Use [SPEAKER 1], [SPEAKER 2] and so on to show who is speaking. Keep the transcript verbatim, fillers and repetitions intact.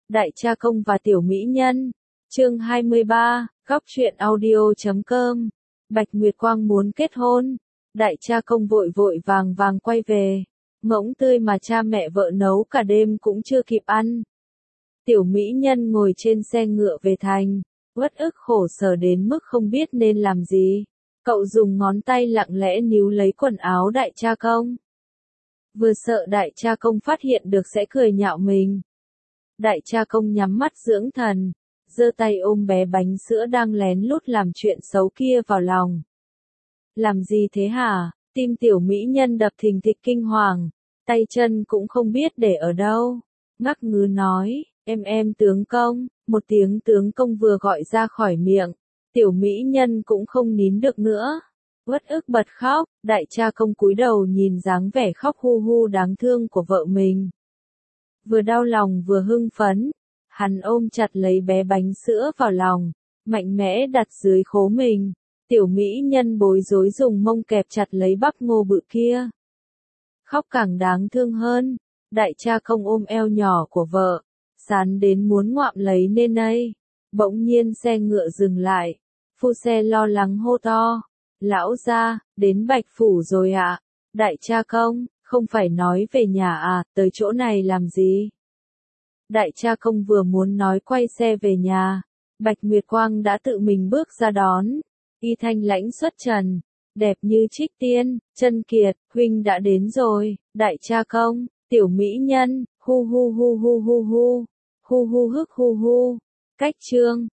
[SPEAKER 1] Đại cha công và tiểu mỹ nhân. Chương hai mươi ba, góc truyện audio chấm com. Bạch Nguyệt Quang muốn kết hôn. Đại cha công vội vội vàng vàng quay về. Ngỗng tươi mà cha mẹ vợ nấu cả đêm cũng chưa kịp ăn. Tiểu mỹ nhân ngồi trên xe ngựa về thành, uất ức khổ sở đến mức không biết nên làm gì. Cậu dùng ngón tay lặng lẽ níu lấy quần áo đại cha công. Vừa sợ đại cha công phát hiện được sẽ cười nhạo mình. Đại cha công nhắm mắt dưỡng thần, giơ tay ôm bé bánh sữa đang lén lút làm chuyện xấu kia vào lòng. Làm gì thế hả? Tim tiểu mỹ nhân đập thình thịch kinh hoàng, tay chân cũng không biết để ở đâu. Ngắc ngứ nói, em em tướng công, một tiếng tướng công vừa gọi ra khỏi miệng, tiểu mỹ nhân cũng không nín được nữa. Uất ức bật khóc, đại cha công cúi đầu nhìn dáng vẻ khóc hu hu đáng thương của vợ mình. Vừa đau lòng vừa hưng phấn, hắn ôm chặt lấy bé bánh sữa vào lòng, mạnh mẽ đặt dưới khố mình. Tiểu mỹ nhân bối rối dùng mông kẹp chặt lấy bắp ngô bự kia. Khóc càng đáng thương hơn, đại cha công ôm eo nhỏ của vợ, sán đến muốn ngoạm lấy nên đây. Bỗng nhiên xe ngựa dừng lại, phu xe lo lắng hô to. Lão gia, đến Bạch Phủ rồi ạ. À? Đại cha công, không phải nói về nhà à, tới chỗ này làm gì? Đại cha công vừa muốn nói quay xe về nhà, Bạch Nguyệt Quang đã tự mình bước ra đón. Y thanh lãnh xuất trần, đẹp như trích tiên, chân kiệt, huynh đã đến rồi. Đại cha công, tiểu mỹ nhân, hu hu hu hu hu hu, hu hu hức hu hu. Cách chương